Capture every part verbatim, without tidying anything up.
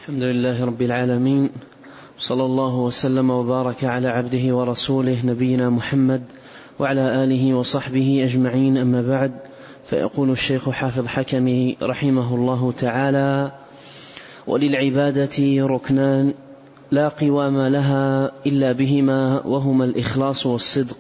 الحمد لله رب العالمين، صلى الله وسلم وبارك على عبده ورسوله نبينا محمد وعلى آله وصحبه أجمعين. أما بعد، فيقول الشيخ حافظ حكمي رحمه الله تعالى: وللعبادة ركنان لا قوام لها إلا بهما، وهما الإخلاص والصدق.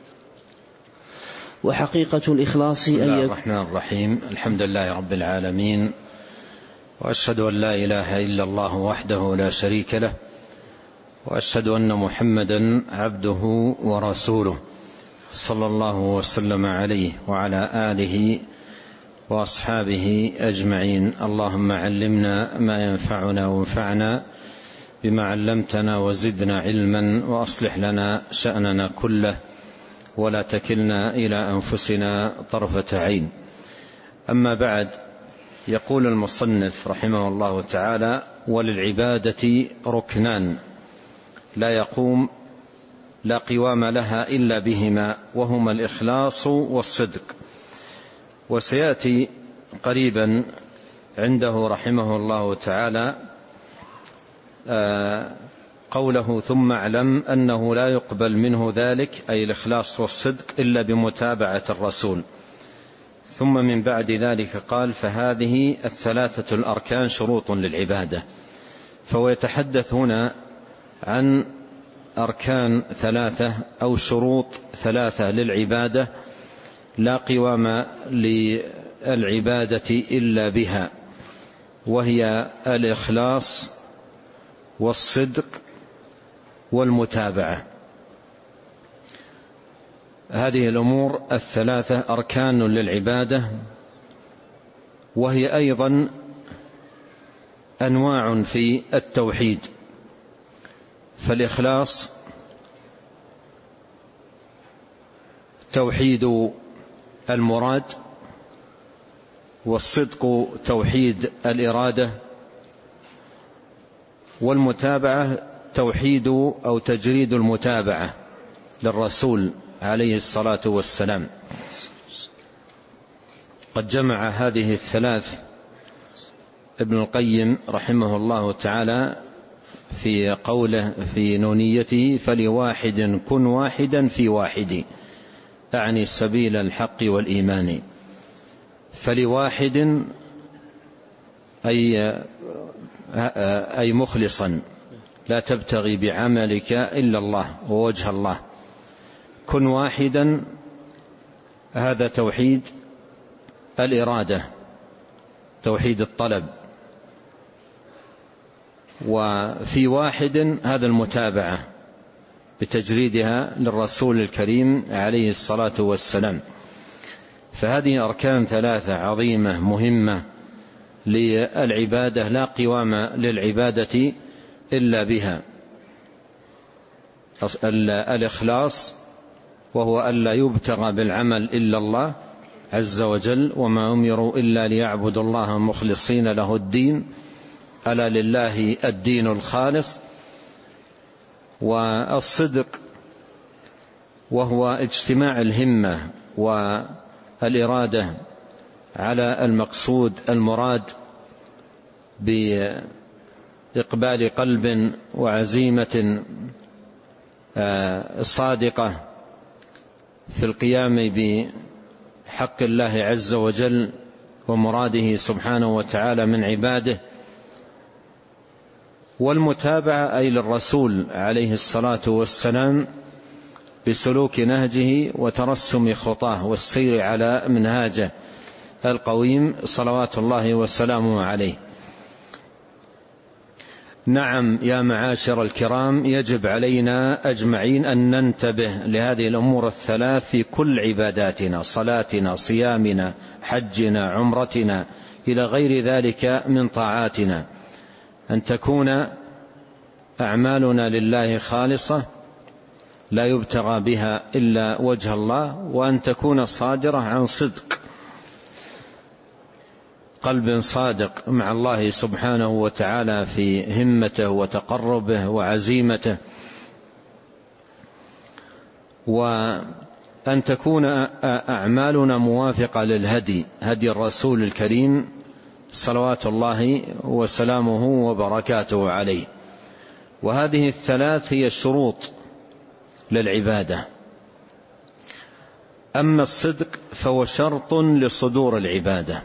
وحقيقة الإخلاص بسم الله الرحمن الرحيم. الحمد لله رب العالمين، وأشهد أن لا إله إلا الله وحده لا شريك له، وأشهد أن محمدا عبده ورسوله، صلى الله وسلم عليه وعلى آله وأصحابه أجمعين. اللهم علمنا ما ينفعنا وانفعنا بما علمتنا وزدنا علما، وأصلح لنا شأننا كله ولا تكلنا إلى أنفسنا طرفة عين. أما بعد، يقول المصنف رحمه الله تعالى: وللعبادة ركنان لا يقوم لا قوام لها إلا بهما، وهما الإخلاص والصدق. وسيأتي قريبا عنده رحمه الله تعالى قوله: ثم اعلم أنه لا يقبل منه ذلك، أي الإخلاص والصدق، إلا بمتابعة الرسول. ثم من بعد ذلك قال: فهذه الثلاثة الأركان شروط للعبادة. فهو يتحدث هنا عن أركان ثلاثة أو شروط ثلاثة للعبادة لا قوام للعبادة إلا بها، وهي الإخلاص والصدق والمتابعة. هذه الأمور الثلاثة أركان للعبادة، وهي أيضا أنواع في التوحيد. فالإخلاص توحيد المراد، والصدق توحيد الإرادة، والمتابعة توحيد أو تجريد المتابعة للرسول عليه الصلاة والسلام. قد جمع هذه الثلاث ابن القيم رحمه الله تعالى في قوله في نونيته: فلواحد كن واحدا في واحد، أعني سبيل الحق والإيمان. فلواحد أي أي مخلصا، لا تبتغي بعملك إلا الله ووجه الله. كن واحدا، هذا توحيد الإرادة، توحيد الطلب. وفي واحد هذا المتابعة بتجريدها للرسول الكريم عليه الصلاة والسلام. فهذه أركان ثلاثة عظيمة مهمة للعبادة لا قوام للعبادة إلا بها: الإخلاص، وهو ألا يبتغى بالعمل إلا الله عز وجل، وما أمروا إلا ليعبدوا الله مخلصين له الدين، ألا لله الدين الخالص. والصدق، وهو اجتماع الهمة والإرادة على المقصود المراد بإقبال قلب وعزيمة صادقة في القيام بحق الله عز وجل ومراده سبحانه وتعالى من عباده. والمتابعة أي للرسول عليه الصلاة والسلام بسلوك نهجه وترسم خطاه والسير على منهاجه القويم صلوات الله وسلامه عليه. نعم يا معاشر الكرام، يجب علينا أجمعين أن ننتبه لهذه الأمور الثلاث في كل عباداتنا: صلاتنا، صيامنا، حجنا، عمرتنا، إلى غير ذلك من طاعاتنا، أن تكون أعمالنا لله خالصة لا يبتغى بها إلا وجه الله، وأن تكون صادرة عن صدق، قلب صادق مع الله سبحانه وتعالى في همته وتقربه وعزيمته، وأن تكون أعمالنا موافقة للهدي، هدي الرسول الكريم صلوات الله وسلامه وبركاته عليه. وهذه الثلاث هي الشروط للعبادة. أما الصدق فهو شرط لصدور العبادة،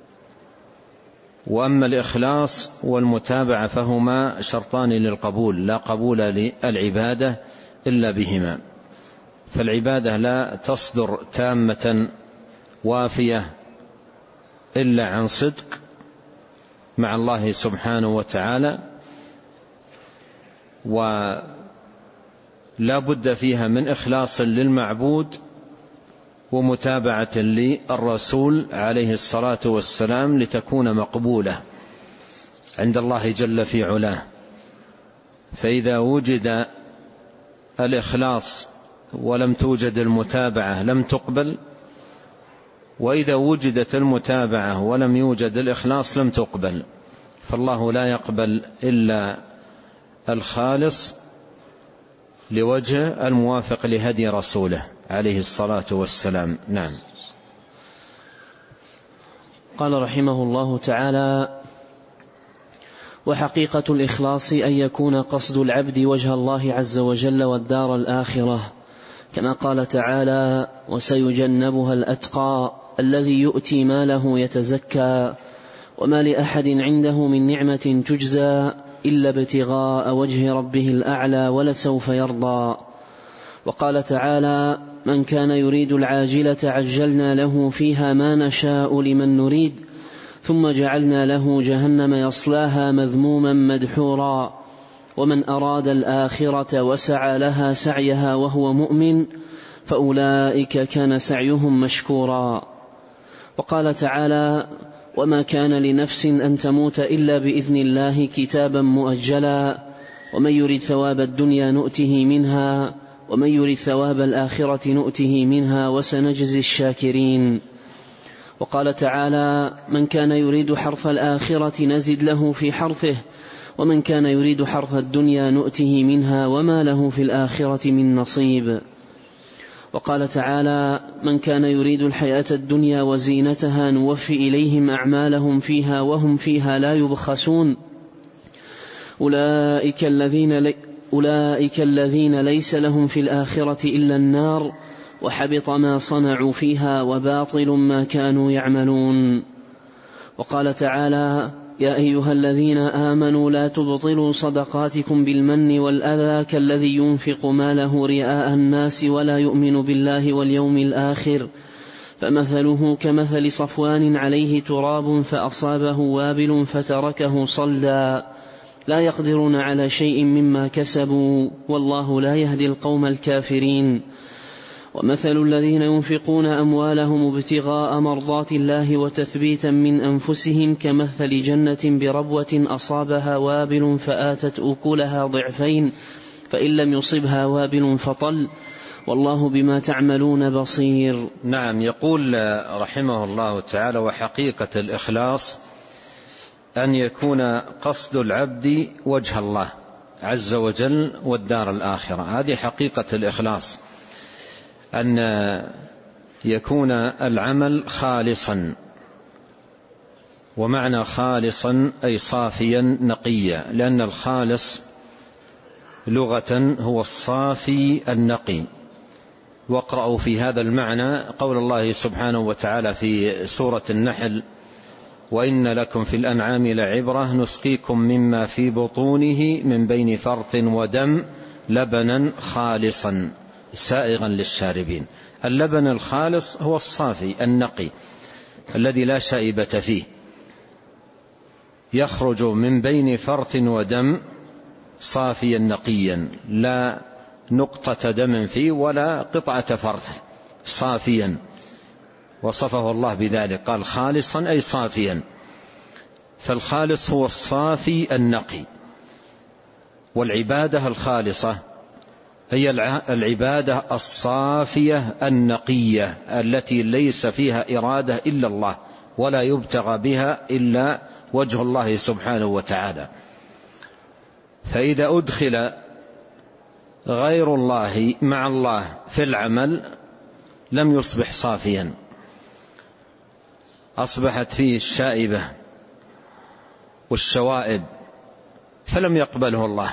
وأما الإخلاص والمتابعة فهما شرطان للقبول، لا قبول للعبادة إلا بهما. فالعبادة لا تصدر تامة وافية إلا عن صدق مع الله سبحانه وتعالى، ولا بد فيها من إخلاص للمعبود ومتابعة للرسول عليه الصلاة والسلام لتكون مقبولة عند الله جل في علاه. فإذا وجد الإخلاص ولم توجد المتابعة لم تقبل، وإذا وجدت المتابعة ولم يوجد الإخلاص لم تقبل. فالله لا يقبل إلا الخالص لوجه الموافق لهدي رسوله عليه الصلاة والسلام. نعم. قال رحمه الله تعالى: وحقيقة الإخلاص أن يكون قصد العبد وجه الله عز وجل والدار الآخرة، كما قال تعالى: وسيجنبها الأتقى الذي يؤتي ماله يتزكى وما لأحد عنده من نعمة تجزى إلا ابتغاء وجه ربه الأعلى ولسوف يرضى. وقال تعالى: من كان يريد العاجلة عجلنا له فيها ما نشاء لمن نريد ثم جعلنا له جهنم يصلاها مذموما مدحورا ومن أراد الآخرة وسعى لها سعيها وهو مؤمن فأولئك كان سعيهم مشكورا. وقال تعالى: وما كان لنفس أن تموت إلا بإذن الله كتابا مؤجلا ومن يريد ثواب الدنيا نؤته منها ومن يريد ثواب الآخرة نؤته منها وسنجزي الشاكرين. وقال تعالى: من كان يريد حرث الآخرة نزد له في حرثه ومن كان يريد حرث الدنيا نؤته منها وما له في الآخرة من نصيب. وقال تعالى: من كان يريد الحياة الدنيا وزينتها نوفي إليهم أعمالهم فيها وهم فيها لا يبخسون أولئك الذين, لي أولئك الذين ليس لهم في الآخرة إلا النار وحبط ما صنعوا فيها وباطل ما كانوا يعملون. وقال تعالى: يا أيها الذين آمنوا لا تبطلوا صدقاتكم بالمن والأذى كالذي ينفق ماله رئاء الناس ولا يؤمن بالله واليوم الآخر فمثله كمثل صفوان عليه تراب فأصابه وابل فتركه صلدا لا يقدرون على شيء مما كسبوا والله لا يهدي القوم الكافرين. ومثل الذين ينفقون أموالهم ابتغاء مرضات الله وتثبيتا من أنفسهم كمثل جنة بربوة أصابها وابل فآتت أكلها ضعفين فإن لم يصبها وابل فطل والله بما تعملون بصير. نعم. يقول رحمه الله تعالى: وحقيقة الإخلاص أن يكون قصد العبد وجه الله عز وجل والدار الآخرة. هذه حقيقة الإخلاص، أن يكون العمل خالصا. ومعنى خالصا أي صافيا نقيا، لأن الخالص لغة هو الصافي النقي. واقرأوا في هذا المعنى قول الله سبحانه وتعالى في سورة النحل: وإن لكم في الأنعام لعبرة نسقيكم مما في بطونه من بين فرث ودم لبنا خالصا سائغا للشاربين. اللبن الخالص هو الصافي النقي الذي لا شائبة فيه، يخرج من بين فرث ودم صافيا نقيا، لا نقطة دم فيه ولا قطعة فرث، صافيا. وصفه الله بذلك، قال خالصا أي صافيا. فالخالص هو الصافي النقي. والعبادة الخالصة هي العبادة الصافية النقية التي ليس فيها إرادة إلا الله ولا يبتغى بها إلا وجه الله سبحانه وتعالى. فإذا أدخل غير الله مع الله في العمل لم يصبح صافيا، أصبحت فيه الشائبة والشوائب فلم يقبله الله.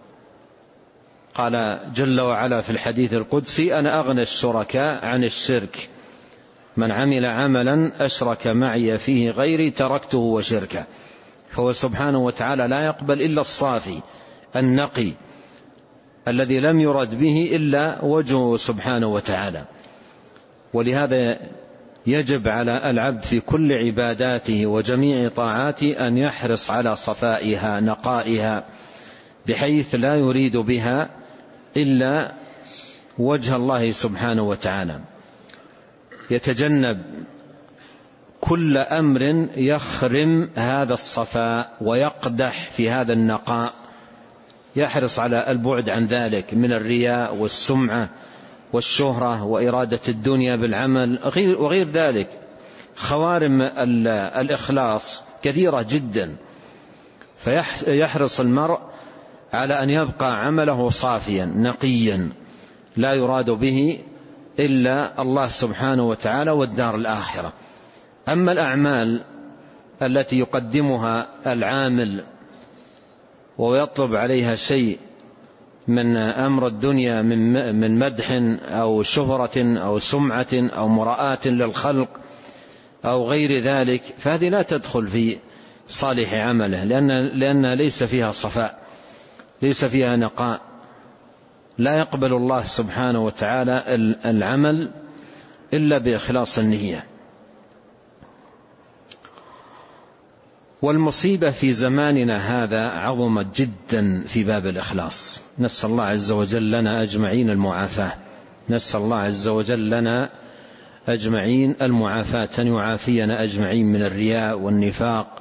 قال جل وعلا في الحديث القدسي: أنا أغنى الشركاء عن الشرك، من عمل عملا أشرك معي فيه غيري تركته وشركه. فهو سبحانه وتعالى لا يقبل إلا الصافي النقي الذي لم يرد به إلا وجهه سبحانه وتعالى. ولهذا يجب على العبد في كل عباداته وجميع طاعاته أن يحرص على صفائها نقائها، بحيث لا يريد بها إلا وجه الله سبحانه وتعالى. يتجنب كل أمر يخرم هذا الصفاء ويقدح في هذا النقاء، يحرص على البعد عن ذلك من الرياء والسمعة والشهرة وإرادة الدنيا بالعمل وغير ذلك. خوارم الإخلاص كثيرة جدا، فيحرص المرء على أن يبقى عمله صافيا نقيا لا يراد به إلا الله سبحانه وتعالى والدار الآخرة. أما الأعمال التي يقدمها العامل ويطلب عليها شيء من أمر الدنيا من مدح أو شهرة أو سمعة أو مراءة للخلق أو غير ذلك، فهذه لا تدخل في صالح عمله، لأن لأنها ليس فيها صفاء، ليس فيها نقاء. لا يقبل الله سبحانه وتعالى العمل إلا بإخلاص النية. والمصيبة في زماننا هذا عظمت جدا في باب الإخلاص. نسأل الله عز وجل لنا أجمعين المعافاة، نسأل الله عز وجل لنا أجمعين المعافاة، أن يعافينا أجمعين من الرياء والنفاق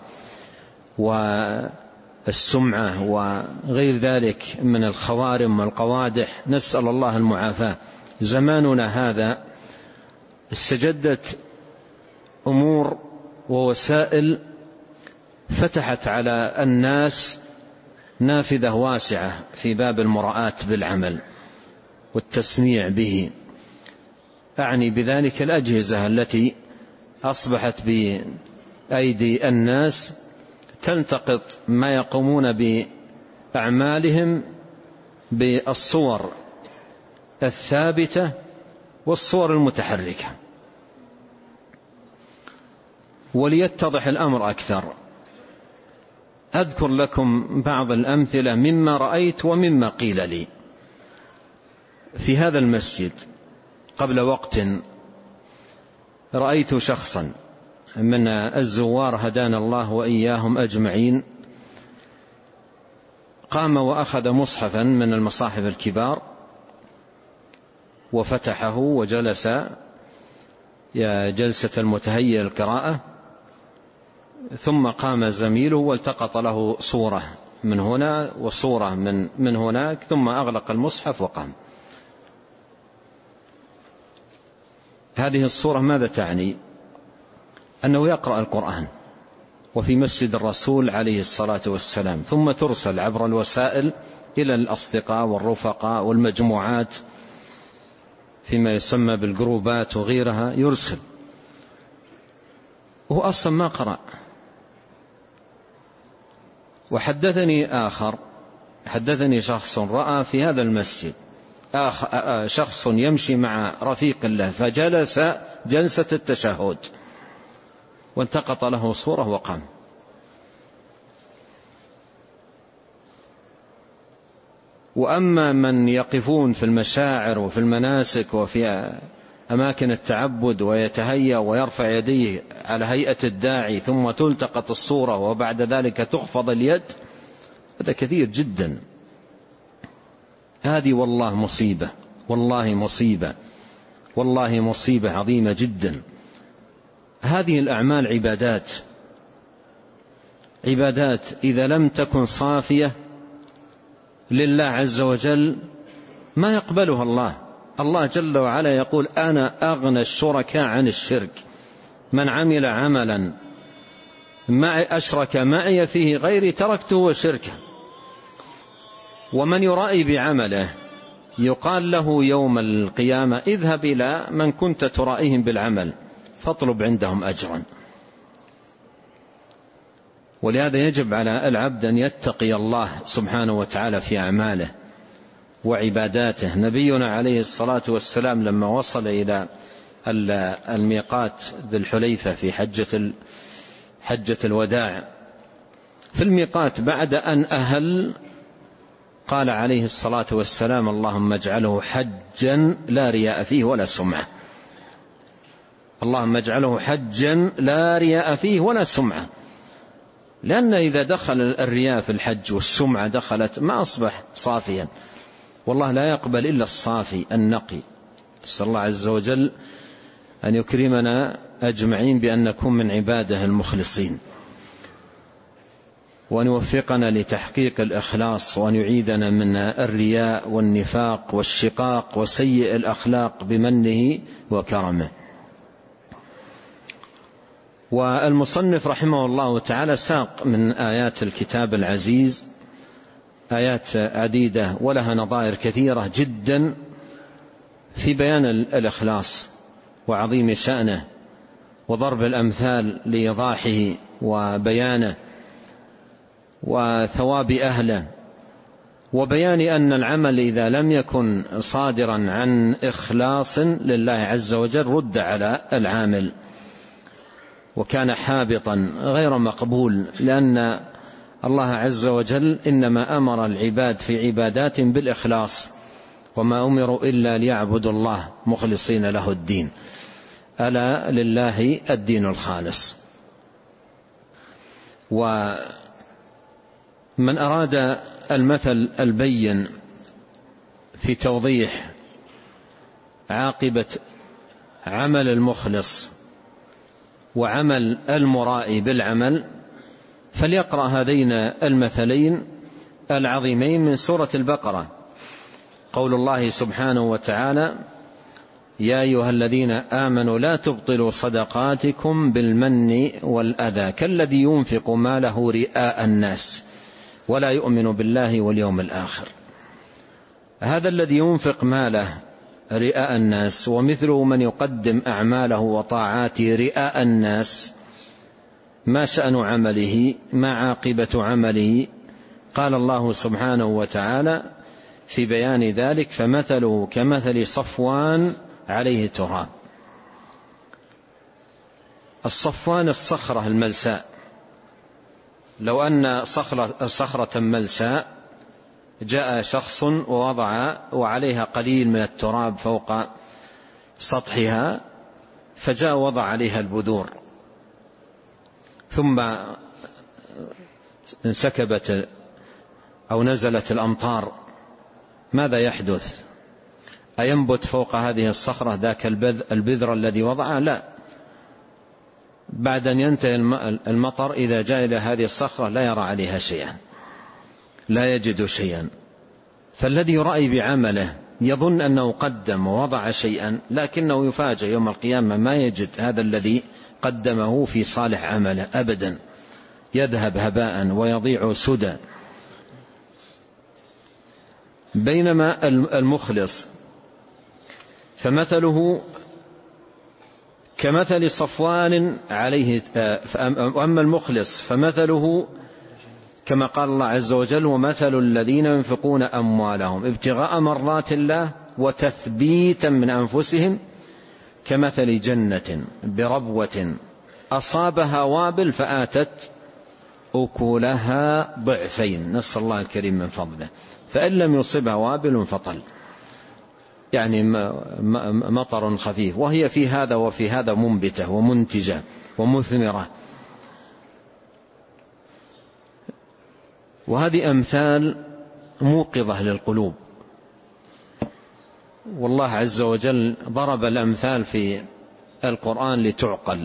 والسمعة وغير ذلك من الخوارم والقوادح، نسأل الله المعافاة. زماننا هذا استجدت أمور ووسائل فتحت على الناس نافذة واسعة في باب المراءة بالعمل والتسميع به. أعني بذلك الأجهزة التي أصبحت بأيدي الناس تلتقط ما يقومون بأعمالهم بالصور الثابتة والصور المتحركة. وليتضح الأمر أكثر، أذكر لكم بعض الأمثلة مما رأيت ومما قيل لي. في هذا المسجد قبل وقت رأيت شخصا من الزوار هدانا الله وإياهم أجمعين، قام وأخذ مصحفا من المصاحف الكبار وفتحه وجلس جلسة المتهيئ القراءة، ثم قام زميله والتقط له صورة من هنا وصورة من, من هناك، ثم أغلق المصحف وقام. هذه الصورة ماذا تعني؟ أنه يقرأ القرآن وفي مسجد الرسول عليه الصلاة والسلام، ثم ترسل عبر الوسائل إلى الأصدقاء والرفقاء والمجموعات فيما يسمى بالجروبات وغيرها، يرسل وهو أصلا ما قرأ. وحدثني آخر، حدثني شخص رأى في هذا المسجد شخص يمشي مع رفيق له فجلس جلسة التشهد وانتقط له صورة وقام. وأما من يقفون في المشاعر وفي المناسك وفي أماكن التعبد ويتهيأ ويرفع يديه على هيئة الداعي ثم تلتقط الصورة وبعد ذلك تخفض اليد، هذا كثير جدا. هذه والله مصيبة، والله مصيبة، والله مصيبة عظيمة جدا. هذه الأعمال عبادات، عبادات إذا لم تكن صافية لله عز وجل ما يقبلها الله. الله جل وعلا يقول: أنا أغنى الشركاء عن الشرك، من عمل عملا معي أشرك معي فيه غيري تركته وشركه. ومن يرائي بعمله يقال له يوم القيامة: اذهب إلى من كنت ترائيهم بالعمل فاطلب عندهم أجرا. ولهذا يجب على العبد أن يتقي الله سبحانه وتعالى في أعماله وعباداته. نبينا عليه الصلاة والسلام لما وصل إلى الميقات ذي الحليفة في حجة حجة الوداع، في الميقات بعد أن أهل قال عليه الصلاة والسلام: اللهم اجعله حجا لا رياء فيه ولا سمعة. اللهم اجعله حجا لا رياء فيه ولا سمعة، لأن إذا دخل الرياء في الحج والسمعة دخلت ما أصبح صافيا، والله لا يقبل إلا الصافي النقي. نسأل الله عز وجل أن يكرمنا أجمعين بأن نكون من عباده المخلصين، وأن يوفقنا لتحقيق الإخلاص، وأن يعيدنا من الرياء والنفاق والشقاق وسيء الأخلاق بمنه وكرمه. والمصنف رحمه الله تعالى ساق من آيات الكتاب العزيز آيات عديدة ولها نظائر كثيرة جدا في بيان الإخلاص وعظيم شأنه وضرب الأمثال لإيضاحه وبيانه وثواب أهله، وبيان أن العمل إذا لم يكن صادرا عن إخلاص لله عز وجل رد على العامل وكان حابطا غير مقبول، لأن الله عز وجل إنما أمر العباد في عبادات بالإخلاص، وما أمروا إلا ليعبدوا الله مخلصين له الدين، ألا لله الدين الخالص. ومن أراد المثل البين في توضيح عاقبة عمل المخلص وعمل المرائي بالعمل فليقرأ هذين المثلين العظيمين من سورة البقرة، قول الله سبحانه وتعالى: يا أيها الذين آمنوا لا تبطلوا صدقاتكم بالمن والأذى كالذي ينفق ماله رئاء الناس ولا يؤمن بالله واليوم الآخر. هذا الذي ينفق ماله رئاء الناس ومثله من يقدم أعماله وطاعاته رئاء الناس، ما شأن عمله؟ ما عاقبة عمله؟ قال الله سبحانه وتعالى في بيان ذلك: فمثله كمثل صفوان عليه تراب. الصفوان الصخرة الملساء، لو أن صخرة, صخرة ملساء جاء شخص ووضع وعليها قليل من التراب فوق سطحها، فجاء وضع عليها البذور ثم انسكبت أو نزلت الأمطار، ماذا يحدث؟ أينبت فوق هذه الصخرة ذاك البذر الذي وضعه؟ لا، بعد أن ينتهي المطر إذا جاء إلى هذه الصخرة لا يرى عليها شيئا، لا يجد شيئا. فالذي يرأي بعمله يظن أنه قدم ووضع شيئا، لكنه يفاجأ يوم القيامة ما يجد هذا الذي قدمه في صالح عمله أبدا، يذهب هباء ويضيع سدى. بينما المخلص فمثله كمثل صفوان عليه، وأما المخلص فمثله كما قال الله عز وجل: ومثل الذين ينفقون أموالهم ابتغاء مرضات الله وتثبيتا من أنفسهم كمثل جنة بربوة أصابها وابل فآتت أكلها ضعفين، نسأل الله الكريم من فضله، فإن لم يصبها وابل فطل، يعني مطر خفيف، وهي في هذا وفي هذا منبتة ومنتجة ومثمرة. وهذه أمثال موقظة للقلوب، والله عز وجل ضرب الأمثال في القرآن لتعقل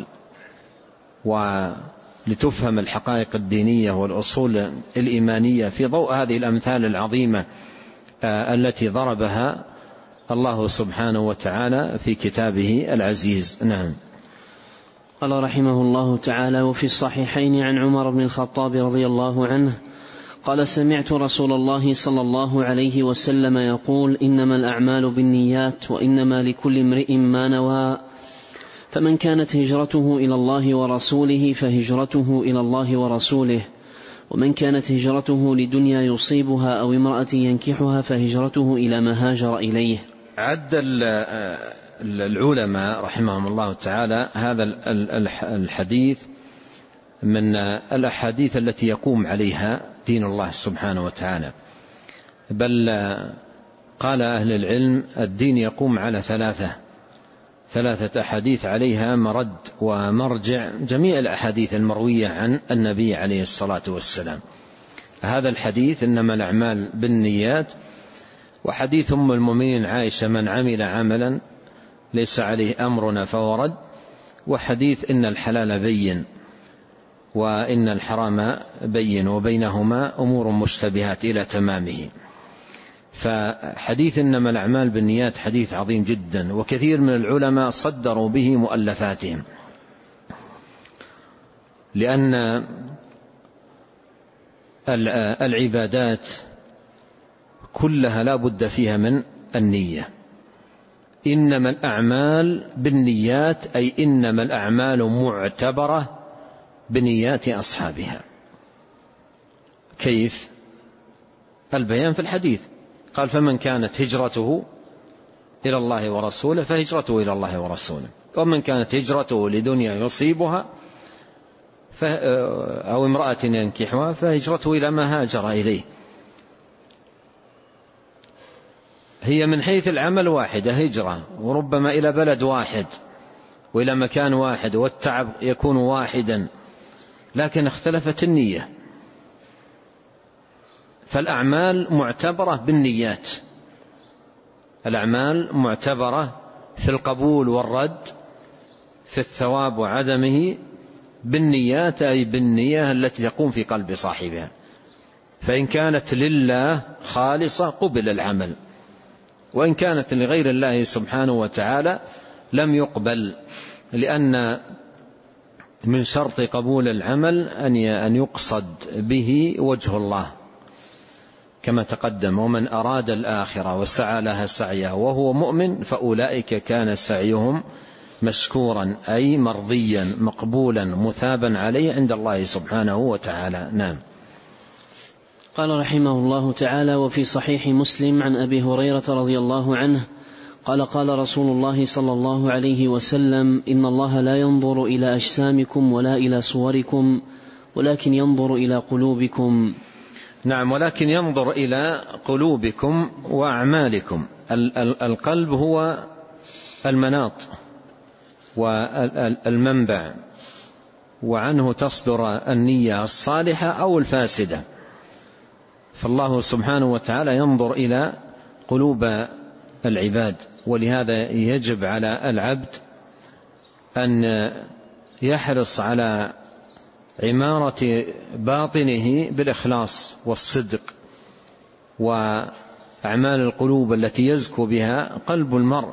ولتفهم الحقائق الدينية والأصول الإيمانية في ضوء هذه الأمثال العظيمة التي ضربها الله سبحانه وتعالى في كتابه العزيز. نعم. قال رحمه الله تعالى: وفي الصحيحين عن عمر بن الخطاب رضي الله عنه قال: سمعت رسول الله صلى الله عليه وسلم يقول: إنما الأعمال بالنيات وإنما لكل امرئ ما نوى، فمن كانت هجرته إلى الله ورسوله فهجرته إلى الله ورسوله، ومن كانت هجرته لدنيا يصيبها أو امرأة ينكحها فهجرته إلى ما هاجر إليه. عد العلماء رحمهم الله تعالى هذا الحديث من الأحاديث التي يقوم عليها دين الله سبحانه وتعالى، بل قال أهل العلم الدين يقوم على ثلاثة ثلاثة أحاديث عليها مرد ومرجع جميع الأحاديث المروية عن النبي عليه الصلاة والسلام. هذا الحديث إنما الأعمال بالنيات، وحديث أم المؤمنين عائشة من عمل عملا ليس عليه أمرنا فهو رد، وحديث إن الحلال بين وإن الحرام بين وبينهما أمور مشتبهات إلى تمامه. فحديث إنما الأعمال بالنيات حديث عظيم جدا، وكثير من العلماء صدروا به مؤلفاتهم، لأن العبادات كلها لا بد فيها من النية. إنما الأعمال بالنيات أي إنما الأعمال معتبرة بنيات أصحابها. كيف؟ البيان في الحديث، قال فمن كانت هجرته إلى الله ورسوله فهجرته إلى الله ورسوله، ومن كانت هجرته لدنيا يصيبها أو امرأة ينكحها فهجرته إلى ما هاجر إليه. هي من حيث العمل واحدة هجرة، وربما إلى بلد واحد وإلى مكان واحد، والتعب يكون واحدا، لكن اختلفت النية. فالأعمال معتبرة بالنيات، الأعمال معتبرة في القبول والرد، في الثواب وعدمه بالنيات، أي بالنية التي تقوم في قلب صاحبها. فإن كانت لله خالصة قبل العمل، وإن كانت لغير الله سبحانه وتعالى لم يقبل، لأن من شرط قبول العمل أن يقصد به وجه الله كما تقدم. ومن أراد الآخرة وسعى لها سعيها وهو مؤمن فأولئك كان سعيهم مشكورا، أي مرضيا مقبولا مثابا عليه عند الله سبحانه وتعالى. نعم. قال رحمه الله تعالى: وفي صحيح مسلم عن أبي هريرة رضي الله عنه قال: قال رسول الله صلى الله عليه وسلم: إن الله لا ينظر إلى أجسامكم ولا إلى صوركم ولكن ينظر إلى قلوبكم. نعم، ولكن ينظر إلى قلوبكم وأعمالكم. القلب هو المناط والمنبع، وعنه تصدر النية الصالحة أو الفاسدة. فالله سبحانه وتعالى ينظر إلى قلوب العباد، ولهذا يجب على العبد أن يحرص على عمارة باطنه بالإخلاص والصدق، وأعمال القلوب التي يزكو بها قلب المرء،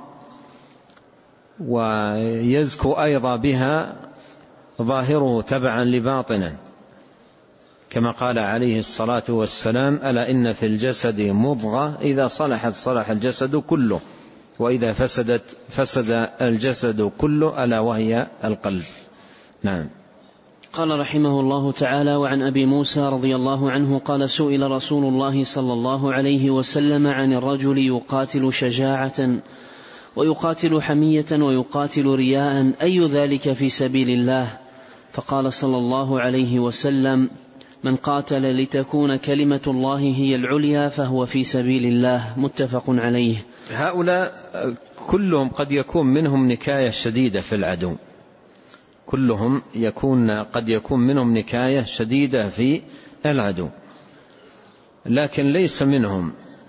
ويزكو أيضا بها ظاهره تبعا لباطنه، كما قال عليه الصلاة والسلام: ألا إن في الجسد مضغة إذا صلحت صلح الجسد كله، وإذا فسدت فسد الجسد كله، ألا وهي القلب. نعم. قال رحمه الله تعالى: وعن أبي موسى رضي الله عنه قال: سئل رسول الله صلى الله عليه وسلم عن الرجل يقاتل شجاعة ويقاتل حمية ويقاتل رياء، أي ذلك في سبيل الله؟ فقال صلى الله عليه وسلم: من قاتل لتكون كلمة الله هي العليا فهو في سبيل الله. متفق عليه. هؤلاء كلهم قد يكون منهم نكاية شديدة في العدو، كلهم يكون قد يكون منهم نكاية شديدة في العدو، لكن ليس منهم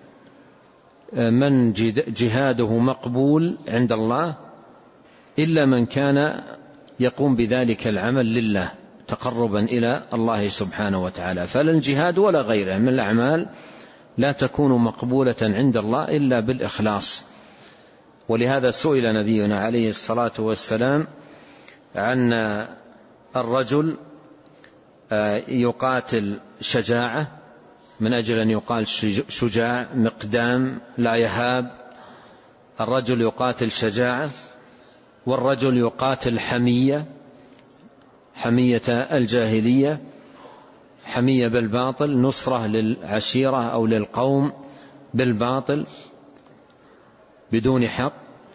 من جهاده مقبول عند الله إلا من كان يقوم بذلك العمل لله تقربا إلى الله سبحانه وتعالى. فلا الجهاد ولا غيره من الأعمال لا تكون مقبولة عند الله إلا بالإخلاص. ولهذا سئل نبينا عليه الصلاة والسلام عن الرجل يقاتل شجاعة، من أجل أن يقال شجاع مقدام لا يهاب، الرجل يقاتل شجاعة والرجل يقاتل حمية حمية الجاهلية، حمية بالباطل، نصرة للعشيرة أو للقوم بالباطل بدون حق.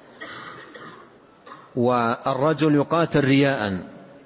والرجل يقاتل رياء،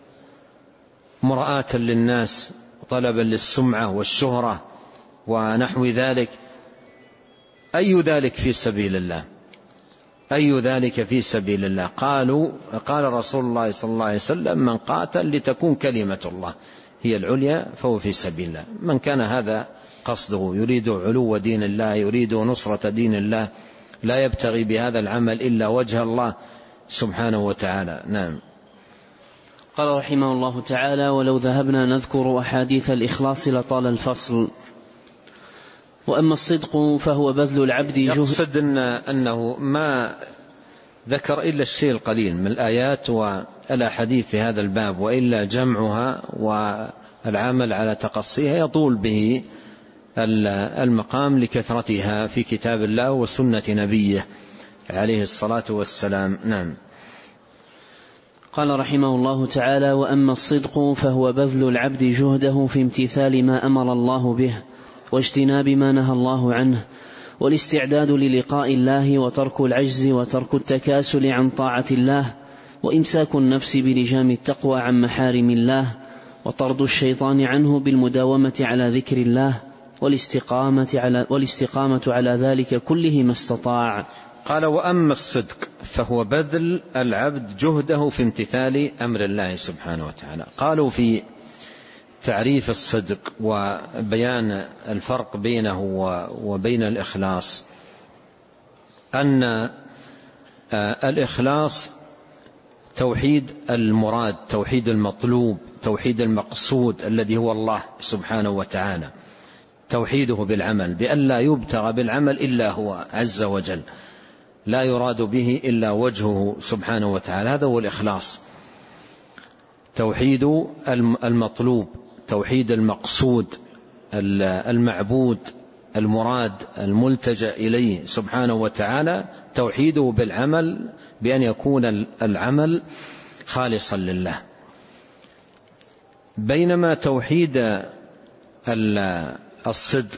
مرآة للناس وطلبا للسمعة والشهرة ونحو ذلك. أي ذلك في سبيل الله؟ أي ذلك في سبيل الله؟ قالوا قال رسول الله صلى الله عليه وسلم: من قاتل لتكون كلمة الله هي العليا فهو في سبيل الله. من كان هذا قصده، يريد علو دين الله، يريد نصرة دين الله، لا يبتغي بهذا العمل إلا وجه الله سبحانه وتعالى. نعم. قال رحمه الله تعالى: ولو ذهبنا نذكر أحاديث الإخلاص لطال الفصل. وأما الصدق فهو بذل العبد جهد. يقصد إن أنه ما ذكر إلا الشيء القليل من الآيات والأحاديث في هذا الباب، وإلا جمعها والعمل على تقصيها يطول به المقام لكثرتها في كتاب الله وسنة نبيه عليه الصلاة والسلام. نعم. قال رحمه الله تعالى: وأما الصدق فهو بذل العبد جهده في امتثال ما أمر الله به واجتناب ما نهى الله عنه، والاستعداد للقاء الله، وترك العجز وترك التكاسل عن طاعة الله، وإمساك النفس بلجام التقوى عن محارم الله، وطرد الشيطان عنه بالمداومة على ذكر الله، والاستقامة على, والاستقامة على ذلك كله ما استطاع. قال: وأما الصدق فهو بذل العبد جهده في امتثال أمر الله سبحانه وتعالى. قالوا في تعريف الصدق وبيان الفرق بينه وبين الإخلاص أن الإخلاص توحيد المراد، توحيد المطلوب، توحيد المقصود الذي هو الله سبحانه وتعالى، توحيده بالعمل، بأن لا يبتغى بالعمل إلا هو عز وجل، لا يراد به إلا وجهه سبحانه وتعالى. هذا هو الإخلاص. توحيد المطلوب، توحيد المقصود، المعبود، المراد، الملتجأ إليه سبحانه وتعالى، توحيده بالعمل بأن يكون العمل خالصا لله. بينما توحيد الصدق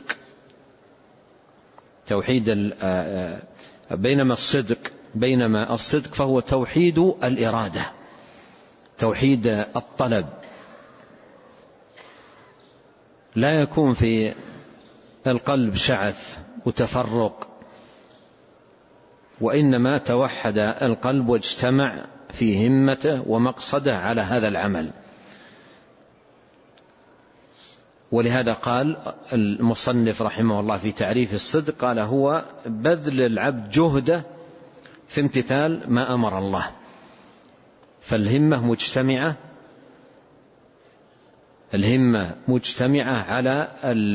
توحيد بينما الصدق بينما الصدق فهو توحيد الإرادة، توحيد الطلب. لا يكون في القلب شعث وتفرق، وإنما توحد القلب واجتمع في همته ومقصده على هذا العمل. ولهذا قال المصنف رحمه الله في تعريف الصدق، قال: هو بذل العبد جهده في امتثال ما أمر الله. فالهمة مجتمعة الهمة مجتمعة على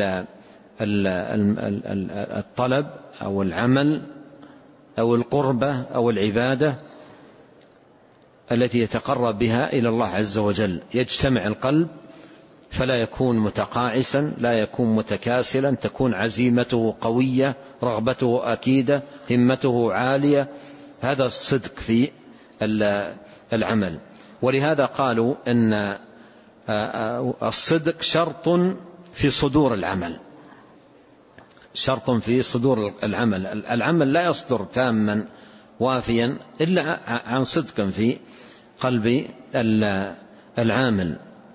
الطلب أو العمل أو القربة أو العبادة التي يتقرب بها إلى الله عز وجل. يجتمع القلب فلا يكون متقاعسا، لا يكون متكاسلا، تكون عزيمته قوية، رغبته أكيدة، همته عالية. هذا الصدق في العمل. ولهذا قالوا أن الصدق شرط في صدور العمل، شرط في صدور العمل. العمل لا يصدر تاما وافيا إلا عن صدق في قلب العامل.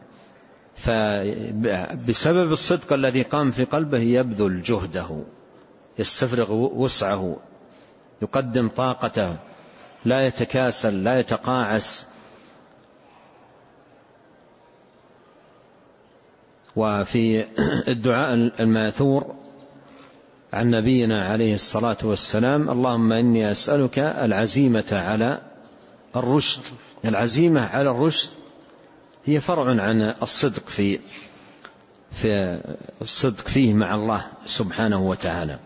فبسبب الصدق الذي قام في قلبه يبذل جهده، يستفرغ وسعه، يقدم طاقته، لا يتكاسل، لا يتقاعس. وفي الدعاء الماثور عن نبينا عليه الصلاة والسلام: اللهم إني أسألك العزيمة على الرشد. العزيمة على الرشد هي فرع عن الصدق في في الصدق فيه مع الله سبحانه وتعالى،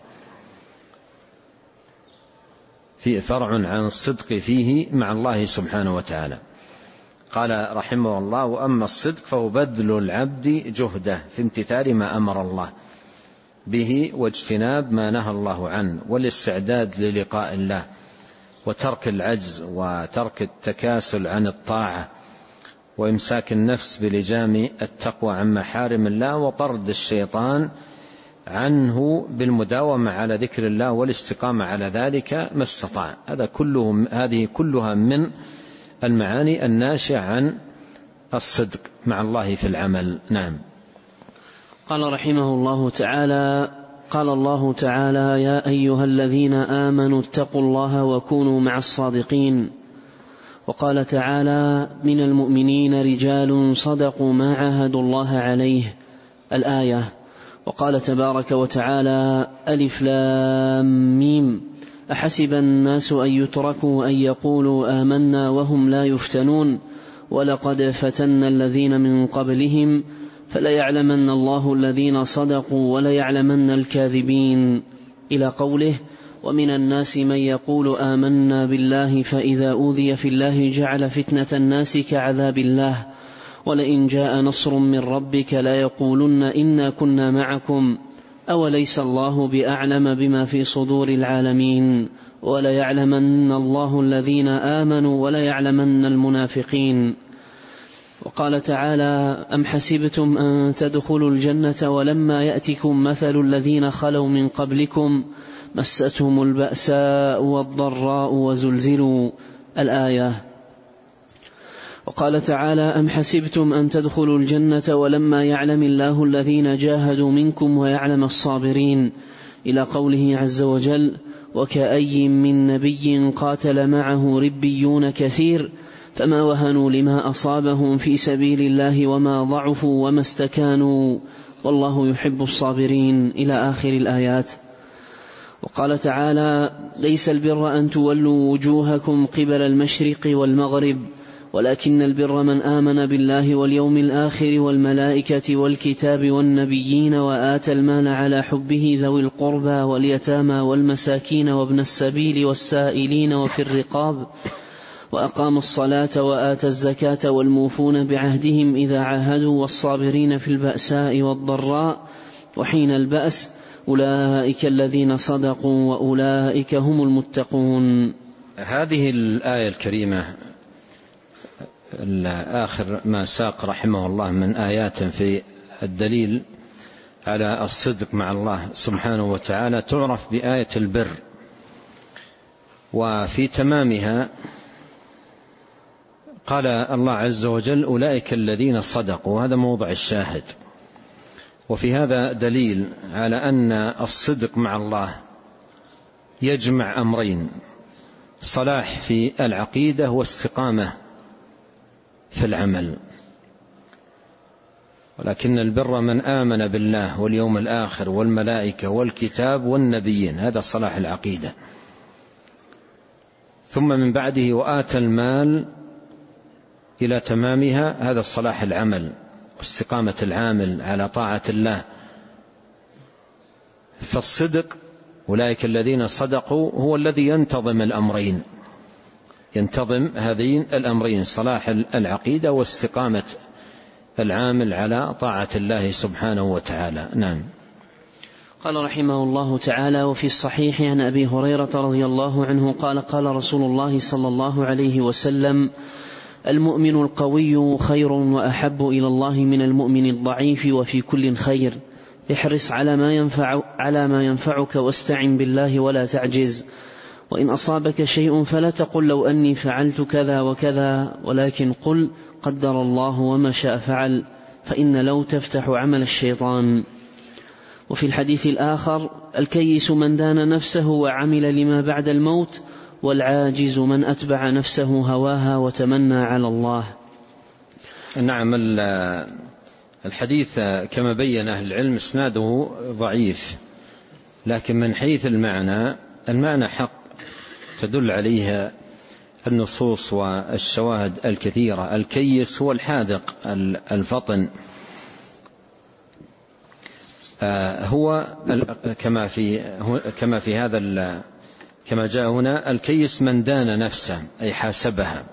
في فرع عن الصدق فيه مع الله سبحانه وتعالى. قال رحمه الله: وأما الصدق فهو بذل العبد جهده في امتثال ما أمر الله به واجتناب ما نهى الله عنه، والاستعداد للقاء الله، وترك العجز وترك التكاسل عن الطاعة وإمساك النفس بلجام التقوى عن محارم الله وطرد الشيطان عنه بالمداومة على ذكر الله والاستقامة على ذلك ما استطاع. هذا كله هذه كلها من المعاني الناشئة عن الصدق مع الله في العمل. نعم. قال رحمه الله تعالى: قال الله تعالى: يا أيها الذين آمنوا اتقوا الله وكونوا مع الصادقين. وقال تعالى: من المؤمنين رجال صدقوا ما عاهدوا الله عليه، الآية. وقال تبارك وتعالى: ألف لام ميم، أحسب الناس أن يتركوا أن يقولوا آمنا وهم لا يفتنون، ولقد فتنا الذين من قبلهم فليعلمن الله الذين صدقوا وليعلمن الكاذبين، إلى قوله: ومن الناس من يقول آمنا بالله فإذا أوذي في الله جعل فتنة الناس كعذاب الله، ولئن جاء نصر من ربك ليقولن إنا كنا معكم أوليس الله بأعلم بما في صدور العالمين، وليعلمن الله الذين آمنوا وليعلمن المنافقين. وقال تعالى: أم حسبتم أن تدخلوا الجنة ولما يأتكم مثل الذين خلوا من قبلكم مستهم البأساء والضراء وزلزلوا، الآية. وقال تعالى: أم حسبتم أن تدخلوا الجنة ولما يعلم الله الذين جاهدوا منكم ويعلم الصابرين، إلى قوله عز وجل: وكأي من نبي قاتل معه ربيون كثير فما وهنوا لما أصابهم في سبيل الله وما ضعفوا وما استكانوا والله يحب الصابرين، إلى آخر الآيات. وقال تعالى: ليس البر أن تولوا وجوهكم قبل المشرق والمغرب ولكن البر من آمن بالله واليوم الآخر والملائكة والكتاب والنبيين وآتى المال على حبه ذوي القربى واليتامى والمساكين وابن السبيل والسائلين وفي الرقاب وأقام الصلاة وآتى الزكاة والموفون بعهدهم إذا عاهدوا والصابرين في البأساء والضراء وحين البأس أولئك الذين صدقوا وأولئك هم المتقون. هذه الآية الكريمة آخر ما ساق رحمه الله من آيات في الدليل على الصدق مع الله سبحانه وتعالى تعرف بآية البر، وفي تمامها قال الله عز وجل: أولئك الذين صدقوا، هذا موضع الشاهد. وفي هذا دليل على أن الصدق مع الله يجمع أمرين: صلاح في العقيدة واستقامة في العمل. ولكن البر من آمن بالله واليوم الآخر والملائكة والكتاب والنبيين، هذا صلاح العقيدة. ثم من بعده وآتى المال إلى تمامها، هذا صلاح العمل واستقامة العامل على طاعة الله. فالصدق أولئك الذين صدقوا هو الذي ينتظم الأمرين، ينتظم هذين الأمرين: صلاح العقيدة واستقامة العامل على طاعة الله سبحانه وتعالى. نعم. قال رحمه الله تعالى: وفي الصحيح عن أبي هريرة رضي الله عنه قال: قال رسول الله صلى الله عليه وسلم: المؤمن القوي خير وأحب إلى الله من المؤمن الضعيف وفي كل خير، احرص على ما ينفع على ما ينفعك واستعن بالله ولا تعجز، وإن أصابك شيء فلا تقل لو أني فعلت كذا وكذا، ولكن قل قدر الله وما شاء فعل، فإن لو تفتح عمل الشيطان. وفي الحديث الآخر: الكيس من دان نفسه وعمل لما بعد الموت، والعاجز من أتبع نفسه هواها وتمنى على الله. نعم. الحديث كما بين أهل العلم اسناده ضعيف، لكن من حيث المعنى المعنى حق تدل عليها النصوص والشواهد الكثيرة. الكيس هو الحاذق الفطن، هو كما في كما في هذا كما جاء هنا: الكيس من دان نفسه، أي حاسبها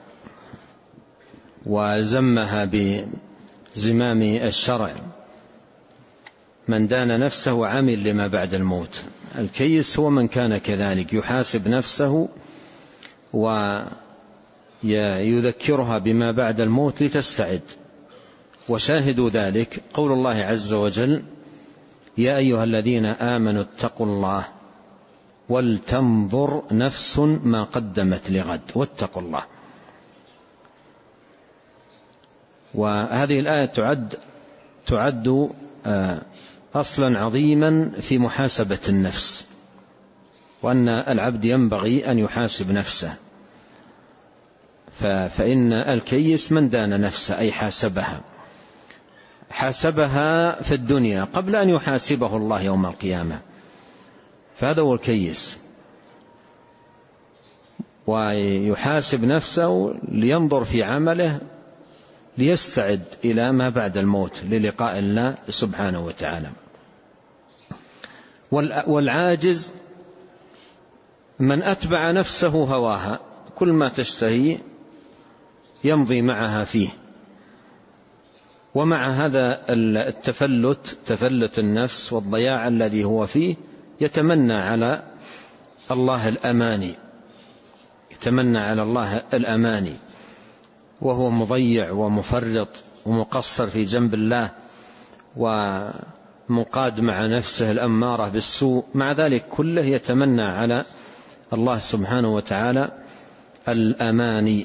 وزمها بزمام الشرع. من دان نفسه وعمل لما بعد الموت. الكيس هو من كان كذلك، يحاسب نفسه ويذكرها بما بعد الموت لتستعد. وشاهد ذلك قول الله عز وجل: يا أيها الذين آمنوا اتقوا الله ولتنظر نفس ما قدمت لغد واتقوا الله. وهذه الآية تعد تعد أصلا عظيما في محاسبة النفس، وأن العبد ينبغي أن يحاسب نفسه. فإن الكيس من دان نفسه، أي حاسبها حاسبها في الدنيا قبل أن يحاسبه الله يوم القيامة، فهذا هو الكيس. ويحاسب نفسه لينظر في عمله ليستعد إلى ما بعد الموت للقاء الله سبحانه وتعالى. والعاجز من أتبع نفسه هواها، كل ما تشتهي يمضي معها فيه. ومع هذا التفلت تفلت النفس والضياع الذي هو فيه يتمنى على الله الأماني يتمنى على الله الأماني وهو مضيع ومفرط ومقصر في جنب الله ومقاد مع نفسه الأمارة بالسوء. مع ذلك كله يتمنى على الله سبحانه وتعالى الأماني.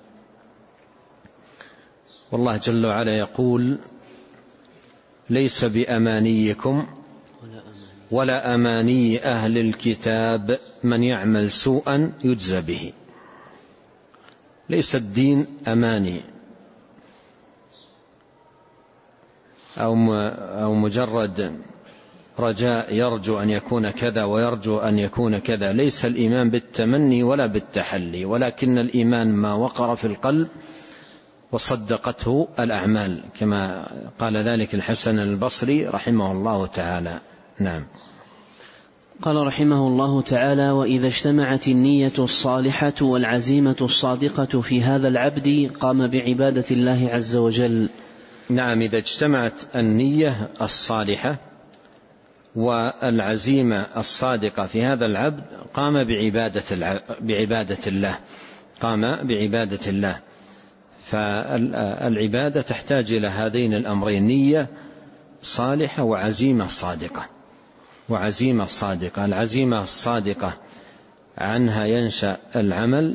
والله جل وعلا يقول: ليس بأمانيكم ولا أماني أهل الكتاب من يعمل سوءا يجزى به. ليس الدين أماني أو مجرد رجاء يرجو أن يكون كذا ويرجو أن يكون كذا. ليس الإيمان بالتمني ولا بالتحلي، ولكن الإيمان ما وقر في القلب وصدقته الأعمال، كما قال ذلك الحسن البصري رحمه الله تعالى. نعم. قال رحمه الله تعالى: وإذا اجتمعت النية الصالحة والعزيمة الصادقة في هذا العبد قام بعبادة الله عز وجل. نعم، إذا اجتمعت النية الصالحة والعزيمة الصادقة في هذا العبد قام بعبادة بعبادة الله قام بعبادة الله. فالعبادة تحتاج إلى هذين الأمرين: نية صالحة وعزيمة صادقة وعزيمة صادقة. العزيمة الصادقة عنها ينشأ العمل،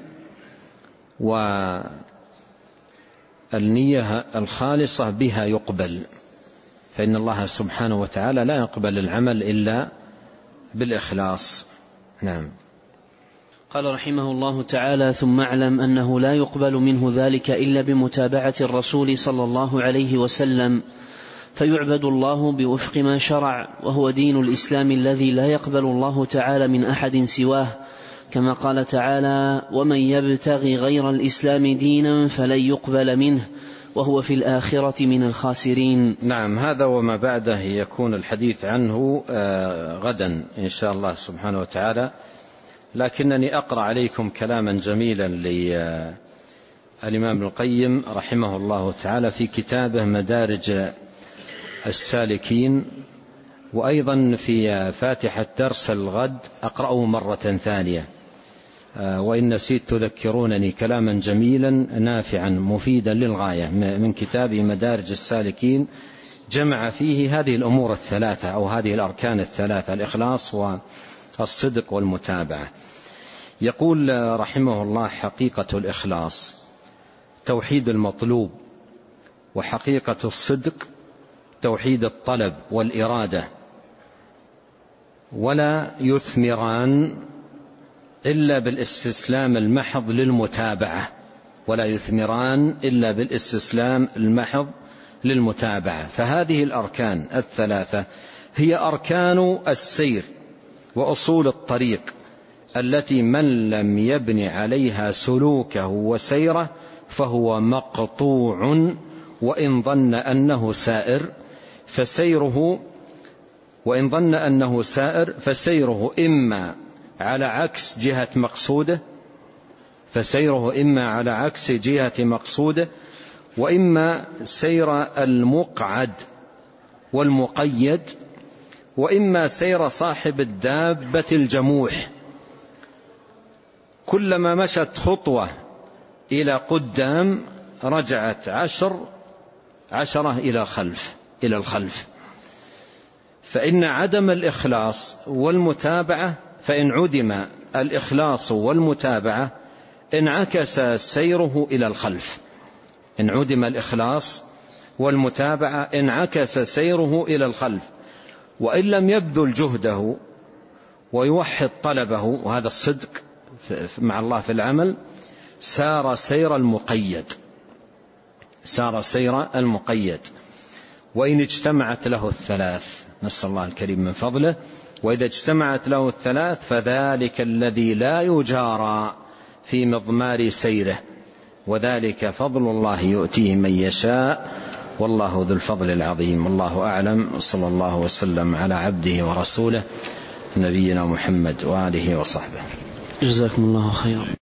والنية الخالصة بها يقبل، فإن الله سبحانه وتعالى لا يقبل العمل إلا بالإخلاص. نعم. قال رحمه الله تعالى: ثم اعلم أنه لا يقبل منه ذلك إلا بمتابعة الرسول صلى الله عليه وسلم، فيعبد الله بوفق ما شرع، وهو دين الإسلام الذي لا يقبل الله تعالى من أحد سواه، كما قال تعالى: ومن يبتغي غير الإسلام دينا فلن يقبل منه وهو في الآخرة من الخاسرين. نعم، هذا وما بعده يكون الحديث عنه غدا إن شاء الله سبحانه وتعالى، لكنني أقرأ عليكم كلاما جميلا للإمام ابن القيم رحمه الله تعالى في كتابه مدارج السالكين، وأيضا في فاتحة درس الغد أقرأه مرة ثانية. وإن نسيت تذكرونني كلاما جميلا نافعا مفيدا للغاية من كتاب مدارج السالكين، جمع فيه هذه الأمور الثلاثة أو هذه الأركان الثلاثة: الإخلاص والصدق والمتابعة. يقول رحمه الله: حقيقة الإخلاص توحيد المطلوب، وحقيقة الصدق توحيد الطلب والإرادة، ولا يثمران إلا بالاستسلام المحض للمتابعة ولا يثمران إلا بالاستسلام المحض للمتابعة. فهذه الأركان الثلاثة هي أركان السير وأصول الطريق التي من لم يبن عليها سلوكه وسيره فهو مقطوع، وإن ظن أنه سائر فسيره وإن ظن أنه سائر فسيره إما على عكس جهة مقصوده فسيره إما على عكس جهة مقصوده وإما سير المقعد والمقيد، وإما سير صاحب الدابة الجموح. كلما مشت خطوة إلى قدام رجعت عشر عشرة إلى خلف إلى الخلف. فإن عدم الإخلاص والمتابعة فإن عدم الإخلاص والمتابعة انعكس سيره إلى الخلف. إن عدم الإخلاص والمتابعة انعكس سيره إلى الخلف. وإن لم يبذل جهده ويوحد طلبه، وهذا الصدق مع الله في العمل، سار سير المقيد سار سير المقيد. وإن اجتمعت له الثلاث، نسأل الله الكريم من فضله، وإذا اجتمعت له الثلاث فذلك الذي لا يجارى في مضمار سيره، وذلك فضل الله يؤتيه من يشاء، والله ذو الفضل العظيم. والله أعلم، صلى الله وسلم على عبده ورسوله نبينا محمد وآله وصحبه. جزاكم الله خيرا.